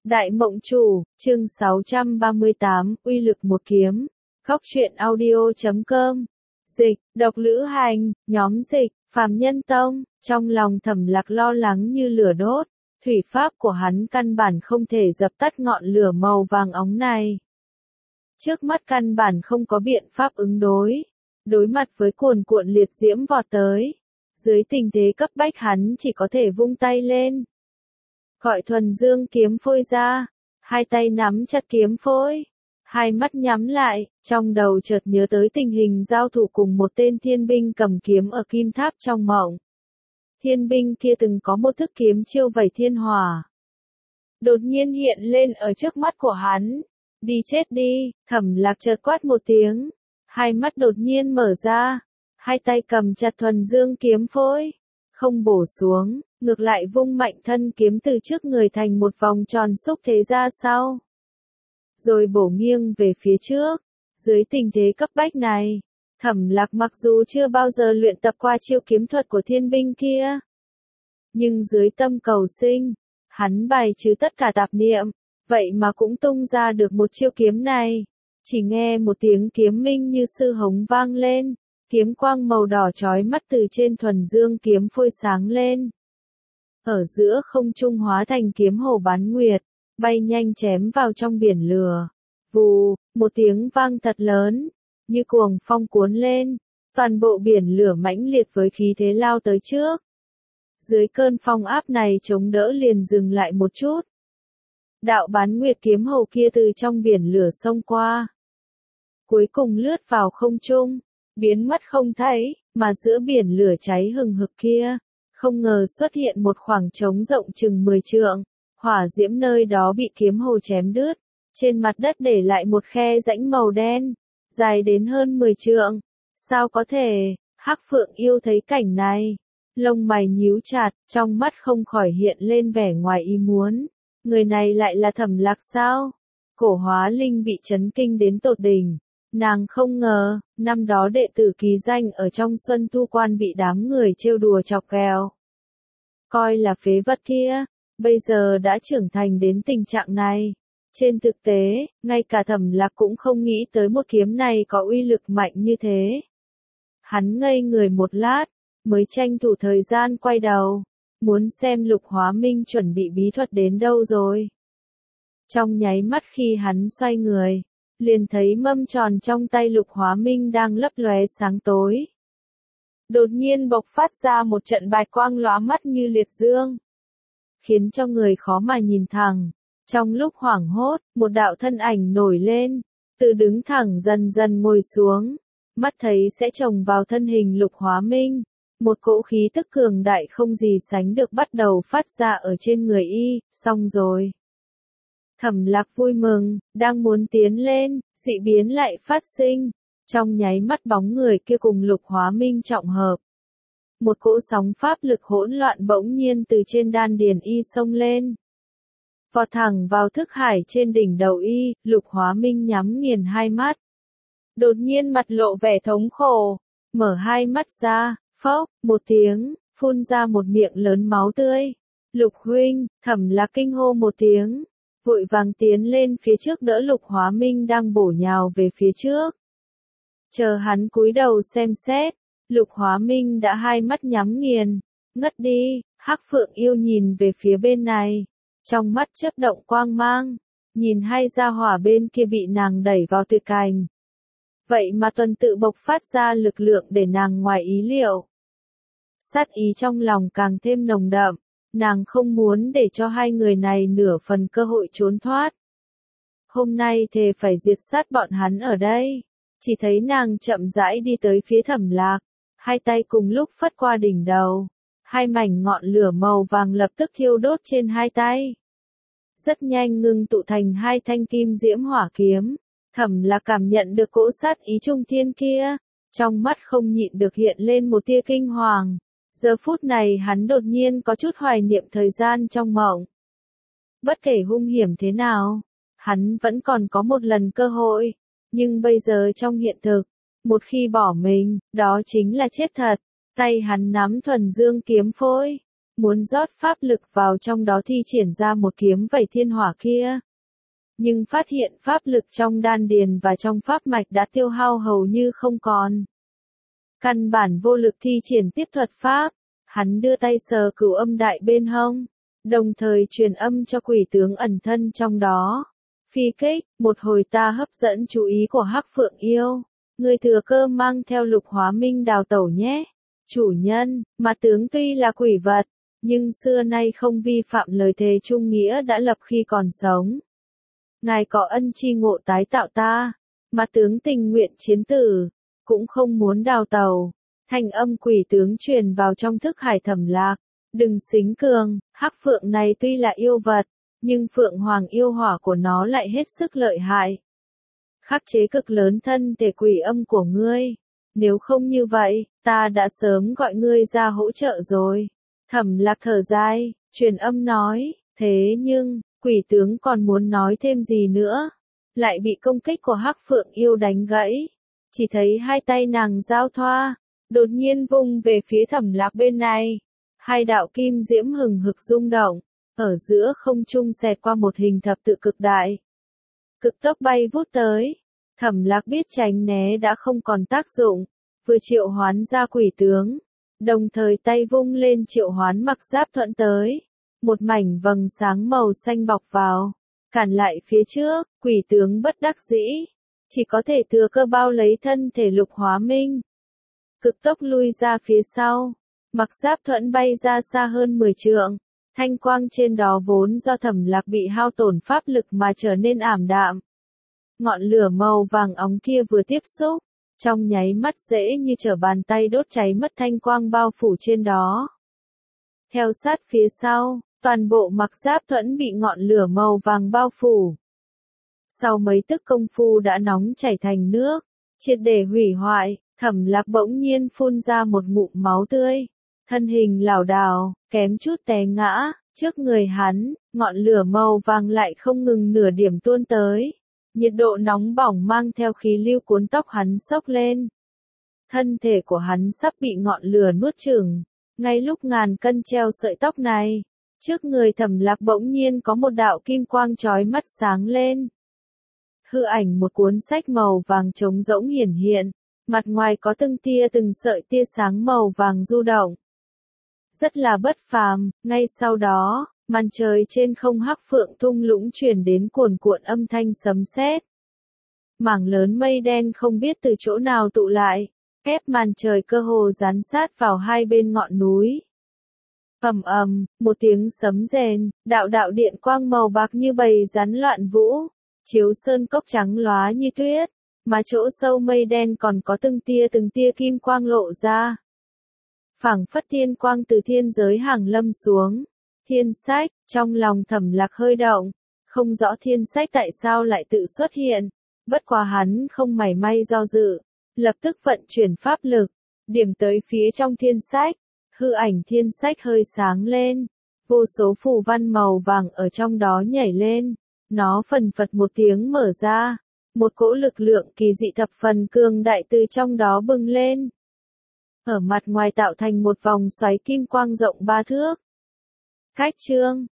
Đại Mộng Chủ, chương 638, uy lực một kiếm. Góc truyện audio.com. Dịch, Độc Lữ Hành, nhóm dịch, Phàm Nhân Tông, trong lòng Thẩm Lạc lo lắng như lửa đốt, thủy pháp của hắn căn bản không thể dập tắt ngọn lửa màu vàng óng này. Trước mắt căn bản không có biện pháp ứng đối, đối mặt với cuồn cuộn liệt diễm vọt tới. Dưới tình thế cấp bách hắn chỉ có thể vung tay lên. Gọi thuần dương kiếm phôi ra, hai tay nắm chặt kiếm phôi, hai mắt nhắm lại, trong đầu chợt nhớ tới tình hình giao thủ cùng một tên thiên binh cầm kiếm ở kim tháp trong mộng. Thiên binh kia từng có một thức kiếm chiêu vẩy thiên hỏa. Đột nhiên hiện lên ở trước mắt của hắn. Đi chết đi, Thẩm Lạc chợt quát một tiếng, hai mắt đột nhiên mở ra, hai tay cầm chặt thuần dương kiếm phôi, không bổ xuống, ngược lại vung mạnh thân kiếm từ trước người thành một vòng tròn xúc thế ra sau. Rồi bổ nghiêng về phía trước. Dưới tình thế cấp bách này, Thẩm Lạc mặc dù chưa bao giờ luyện tập qua chiêu kiếm thuật của thiên binh kia, nhưng dưới tâm cầu sinh, hắn bài trừ tất cả tạp niệm, vậy mà cũng tung ra được một chiêu kiếm này. Chỉ nghe một tiếng kiếm minh như sư hống vang lên, kiếm quang màu đỏ chói mắt từ trên thuần dương kiếm phôi sáng lên. Ở giữa không trung hóa thành kiếm hồ bán nguyệt, bay nhanh chém vào trong biển lửa. Vù, một tiếng vang thật lớn, như cuồng phong cuốn lên, toàn bộ biển lửa mãnh liệt với khí thế lao tới trước. Dưới cơn phong áp này chống đỡ liền dừng lại một chút. Đạo bán nguyệt kiếm hồ kia từ trong biển lửa xông qua, cuối cùng lướt vào không trung, biến mất không thấy, mà giữa biển lửa cháy hừng hực kia, không ngờ xuất hiện một khoảng trống rộng chừng 10 trượng, hỏa diễm nơi đó bị kiếm hồ chém đứt, trên mặt đất để lại một khe rãnh màu đen, dài đến hơn 10 trượng. Sao có thể? Hắc Phượng Yêu thấy cảnh này, lông mày nhíu chặt, trong mắt không khỏi hiện lên vẻ ngoài ý muốn. Người này lại là Thẩm Lạc sao? Cổ Hóa Linh bị chấn kinh đến tột đỉnh. Nàng không ngờ, năm đó đệ tử ký danh ở trong Xuân Thu Quan bị đám người trêu đùa chọc ghẹo, coi là phế vật kia, bây giờ đã trưởng thành đến tình trạng này. Trên thực tế, ngay cả Thẩm Lạc cũng không nghĩ tới một kiếm này có uy lực mạnh như thế. Hắn ngây người một lát, mới tranh thủ thời gian quay đầu, muốn xem Lục Hóa Minh chuẩn bị bí thuật đến đâu rồi. Trong nháy mắt khi hắn xoay người, liền thấy mâm tròn trong tay Lục Hóa Minh đang lấp lóe sáng tối. Đột nhiên bộc phát ra một trận bạch quang lóa mắt như liệt dương, khiến cho người khó mà nhìn thẳng. Trong lúc hoảng hốt, một đạo thân ảnh nổi lên, từ đứng thẳng dần dần ngồi xuống, mắt thấy sẽ chồng vào thân hình Lục Hóa Minh. Một cỗ khí tức cường đại không gì sánh được bắt đầu phát ra ở trên người y, xong rồi. Thẩm Lạc vui mừng, đang muốn tiến lên, dị biến lại phát sinh. Trong nháy mắt bóng người kia cùng Lục Hóa Minh trọng hợp. Một cỗ sóng pháp lực hỗn loạn bỗng nhiên từ trên đan điền y xông lên, vọt thẳng vào thức hải trên đỉnh đầu y. Lục Hóa Minh nhắm nghiền hai mắt, đột nhiên mặt lộ vẻ thống khổ, mở hai mắt ra, phốc, một tiếng, phun ra một miệng lớn máu tươi. Lục huynh, Thẩm Lạc kinh hô một tiếng, vội vàng tiến lên phía trước đỡ Lục Hóa Minh đang bổ nhào về phía trước. Chờ hắn cúi đầu xem xét, Lục Hóa Minh đã hai mắt nhắm nghiền, ngất đi. Hắc Phượng Yêu nhìn về phía bên này, trong mắt chớp động quang mang, nhìn hai gia hỏa bên kia bị nàng đẩy vào tuyệt cảnh. Vậy mà tuần tự bộc phát ra lực lượng để nàng ngoài ý liệu. Sát ý trong lòng càng thêm nồng đậm, nàng không muốn để cho hai người này nửa phần cơ hội trốn thoát. Hôm nay thề phải diệt sát bọn hắn ở đây. Chỉ thấy nàng chậm rãi đi tới phía Thẩm Lạc, hai tay cùng lúc phất qua đỉnh đầu. Hai mảnh ngọn lửa màu vàng lập tức thiêu đốt trên hai tay. Rất nhanh ngưng tụ thành hai thanh kim diễm hỏa kiếm. Thẩm Lạc cảm nhận được cỗ sát ý trung thiên kia, trong mắt không nhịn được hiện lên một tia kinh hoàng. Giờ phút này hắn đột nhiên có chút hoài niệm thời gian trong mộng. Bất kể hung hiểm thế nào, hắn vẫn còn có một lần cơ hội, nhưng bây giờ trong hiện thực, một khi bỏ mình, đó chính là chết thật. Tay hắn nắm thuần dương kiếm phôi, muốn rót pháp lực vào trong đó thi triển ra một kiếm vẩy thiên hỏa kia. Nhưng phát hiện pháp lực trong đan điền và trong pháp mạch đã tiêu hao hầu như không còn. Căn bản vô lực thi triển tiếp thuật pháp, hắn đưa tay sờ cửu âm đại bên hông, đồng thời truyền âm cho quỷ tướng ẩn thân trong đó. Phi kích, một hồi ta hấp dẫn chú ý của Hắc Phượng yêu, người thừa cơ mang theo Lục Hóa Minh đào tẩu nhé. Chủ nhân, mà tướng tuy là quỷ vật, nhưng xưa nay không vi phạm lời thề trung nghĩa đã lập khi còn sống. Ngài có ân chi ngộ tái tạo ta, mà tướng tình nguyện chiến tử, cũng không muốn đào tẩu. Thanh âm quỷ tướng truyền vào trong thức hải Thẩm Lạc. Đừng xính cường, Hắc Phượng này tuy là yêu vật, nhưng Phượng Hoàng yêu hỏa của nó lại hết sức lợi hại. Khắc chế cực lớn thân thể quỷ âm của ngươi. Nếu không như vậy, ta đã sớm gọi ngươi ra hỗ trợ rồi. Thẩm Lạc thở dài, truyền âm nói, thế nhưng, quỷ tướng còn muốn nói thêm gì nữa, lại bị công kích của Hắc Phượng yêu đánh gãy. Chỉ thấy hai tay nàng giao thoa, đột nhiên vung về phía Thẩm Lạc bên này. Hai đạo kim diễm hừng hực rung động, ở giữa không trung xẹt qua một hình thập tự cực đại. Cực tốc bay vút tới, Thẩm Lạc biết tránh né đã không còn tác dụng, vừa triệu hoán ra quỷ tướng, đồng thời tay vung lên triệu hoán Mặc Giáp Thuẫn tới. Một mảnh vầng sáng màu xanh bọc vào, cản lại phía trước, quỷ tướng bất đắc dĩ, chỉ có thể thừa cơ bao lấy thân thể Lục Hóa Minh. Cực tốc lui ra phía sau, Mặc Giáp Thuẫn bay ra xa hơn 10 trượng, thanh quang trên đó vốn do Thẩm Lạc bị hao tổn pháp lực mà trở nên ảm đạm. Ngọn lửa màu vàng óng kia vừa tiếp xúc, trong nháy mắt dễ như trở bàn tay đốt cháy mất thanh quang bao phủ trên đó. Theo sát phía sau, toàn bộ Mặc Giáp Thuẫn bị ngọn lửa màu vàng bao phủ. Sau mấy tức công phu đã nóng chảy thành nước, triệt để hủy hoại, Thẩm Lạc bỗng nhiên phun ra một ngụm máu tươi. Thân hình lảo đảo, kém chút té ngã, trước người hắn, ngọn lửa màu vàng lại không ngừng nửa điểm tuôn tới. Nhiệt độ nóng bỏng mang theo khí lưu cuốn tóc hắn xốc lên. Thân thể của hắn sắp bị ngọn lửa nuốt chửng. Ngay lúc ngàn cân treo sợi tóc này, trước người Thẩm Lạc bỗng nhiên có một đạo kim quang chói mắt sáng lên. Hư ảnh một cuốn sách màu vàng trống rỗng hiển hiện, mặt ngoài có từng sợi tia sáng màu vàng du động. Rất là bất phàm, ngay sau đó, màn trời trên không Hắc Phượng thung lũng truyền đến cuồn cuộn âm thanh sấm sét. Mảng lớn mây đen không biết từ chỗ nào tụ lại, ép màn trời cơ hồ dán sát vào hai bên ngọn núi. Ầm ầm, một tiếng sấm rền, đạo đạo điện quang màu bạc như bầy rắn loạn vũ, chiếu sơn cốc trắng lóa như tuyết, mà chỗ sâu mây đen còn có từng tia kim quang lộ ra. Phảng phất thiên quang từ thiên giới hàng lâm xuống. Thiên Sách, trong lòng Thẩm Lạc hơi động, không rõ Thiên Sách tại sao lại tự xuất hiện, bất quá hắn không mảy may do dự, lập tức vận chuyển pháp lực, điểm tới phía trong Thiên Sách, hư ảnh Thiên Sách hơi sáng lên, vô số phù văn màu vàng ở trong đó nhảy lên, nó phần phật một tiếng mở ra, một cỗ lực lượng kỳ dị thập phần cường đại từ trong đó bừng lên. Ở mặt ngoài tạo thành một vòng xoáy kim quang rộng 3 thước. Cách chương